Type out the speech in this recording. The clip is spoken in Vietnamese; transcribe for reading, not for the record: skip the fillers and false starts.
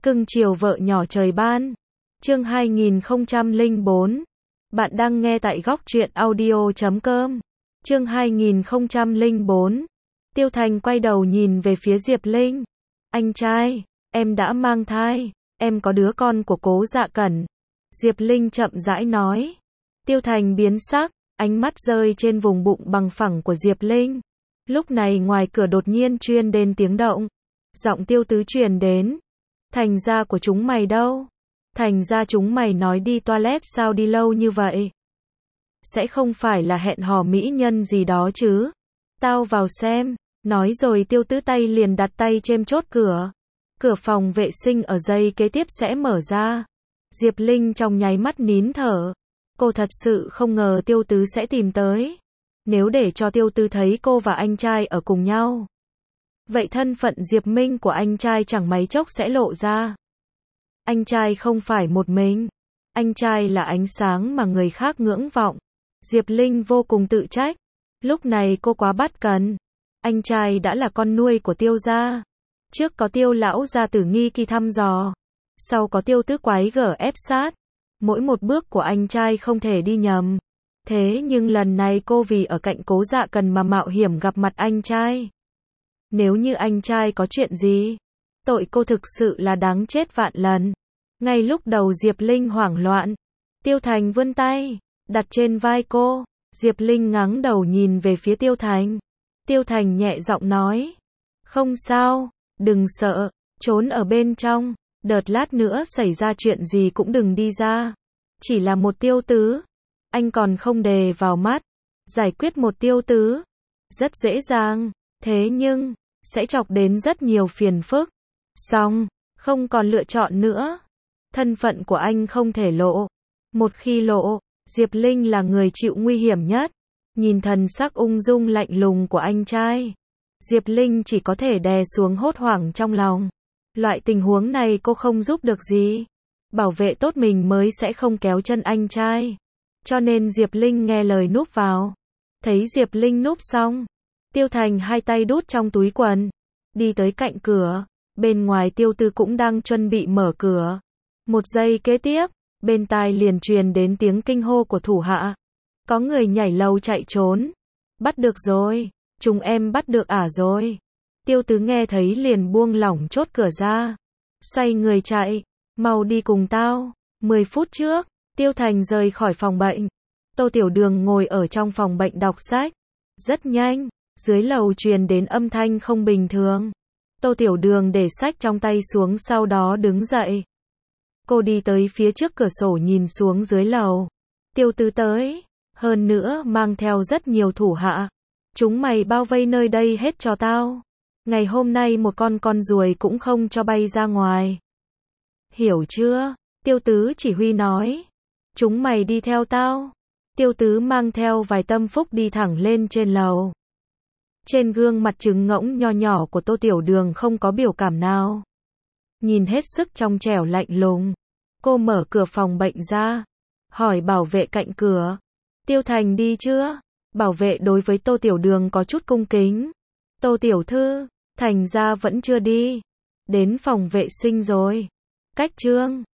Cưng chiều vợ nhỏ trời ban. Chương 2004. Bạn đang nghe tại góc truyện audio.com. Chương 2004. Tiêu Thành quay đầu nhìn về phía Diệp Linh. Anh trai, em đã mang thai, em có đứa con của Cố Dạ Cẩn. Diệp Linh chậm rãi nói. Tiêu Thành biến sắc, ánh mắt rơi trên vùng bụng bằng phẳng của Diệp Linh. Lúc này ngoài cửa đột nhiên truyền đến tiếng động. Giọng Tiêu Tứ truyền đến. Thành gia của chúng mày đâu? Thành gia chúng mày nói đi toilet sao đi lâu như vậy? Sẽ không phải là hẹn hò mỹ nhân gì đó chứ? Tao vào xem. Nói rồi Tiêu Tứ tay liền đặt tay trên chốt cửa. Cửa phòng vệ sinh ở giây kế tiếp sẽ mở ra. Diệp Linh trong nháy mắt nín thở. Cô thật sự không ngờ Tiêu Tứ sẽ tìm tới. Nếu để cho Tiêu Tứ thấy cô và anh trai ở cùng nhau, vậy thân phận Diệp Minh của anh trai chẳng mấy chốc sẽ lộ ra. Anh trai không phải một mình. Anh trai là ánh sáng mà người khác ngưỡng vọng. Diệp Linh vô cùng tự trách. Lúc này cô quá bất cần. Anh trai đã là con nuôi của Tiêu gia. Trước có Tiêu lão gia tử nghi kỳ thăm dò. Sau có Tiêu Tứ quái gở ép sát. Mỗi một bước của anh trai không thể đi nhầm. Thế nhưng lần này cô vì ở cạnh Cố Dạ Cẩn mà mạo hiểm gặp mặt anh trai. Nếu như anh trai có chuyện gì, tội cô thực sự là đáng chết vạn lần. Ngay lúc đầu Diệp Linh hoảng loạn, Tiêu Thành vươn tay, đặt trên vai cô. Diệp Linh ngẩng đầu nhìn về phía Tiêu Thành. Tiêu Thành nhẹ giọng nói. Không sao, đừng sợ, trốn ở bên trong. Đợt lát nữa xảy ra chuyện gì cũng đừng đi ra. Chỉ là một Tiêu Tứ, anh còn không đề vào mắt. Giải quyết một Tiêu Tứ rất dễ dàng, thế nhưng sẽ chọc đến rất nhiều phiền phức. Xong, không còn lựa chọn nữa. Thân phận của anh không thể lộ. Một khi lộ, Diệp Linh là người chịu nguy hiểm nhất. Nhìn thần sắc ung dung lạnh lùng của anh trai, Diệp Linh chỉ có thể đè xuống hốt hoảng trong lòng. Loại tình huống này cô không giúp được gì. Bảo vệ tốt mình mới sẽ không kéo chân anh trai. Cho nên Diệp Linh nghe lời núp vào. Thấy Diệp Linh núp xong, Tiêu Thành hai tay đút trong túi quần, đi tới cạnh cửa. Bên ngoài Tiêu Tứ cũng đang chuẩn bị mở cửa. Một giây kế tiếp, bên tai liền truyền đến tiếng kinh hô của thủ hạ. Có người nhảy lầu chạy trốn. Bắt được rồi, chúng em bắt được ả rồi. Tiêu Tứ nghe thấy liền buông lỏng chốt cửa ra. Xoay người chạy, mau đi cùng tao. 10 phút trước, Tiêu Thành rời khỏi phòng bệnh. Tô Tiểu Đường ngồi ở trong phòng bệnh đọc sách. Rất nhanh, dưới lầu truyền đến âm thanh không bình thường. Tô Tiểu Đường để sách trong tay xuống sau đó đứng dậy. Cô đi tới phía trước cửa sổ nhìn xuống dưới lầu. Tiêu Tứ tới, hơn nữa mang theo rất nhiều thủ hạ. Chúng mày bao vây nơi đây hết cho tao. Ngày hôm nay một con ruồi cũng không cho bay ra ngoài. Hiểu chưa? Tiêu Tứ chỉ huy nói. Chúng mày đi theo tao. Tiêu Tứ mang theo vài tâm phúc đi thẳng lên trên lầu. Trên gương mặt trứng ngỗng nho nhỏ của Tô Tiểu Đường không có biểu cảm nào. Nhìn hết sức trong trẻo lạnh lùng. Cô mở cửa phòng bệnh ra. Hỏi bảo vệ cạnh cửa. Tiêu Thành đi chưa? Bảo vệ đối với Tô Tiểu Đường có chút cung kính. Tô Tiểu thư, Thành ra vẫn chưa đi. Đến phòng vệ sinh rồi. Cách Trương.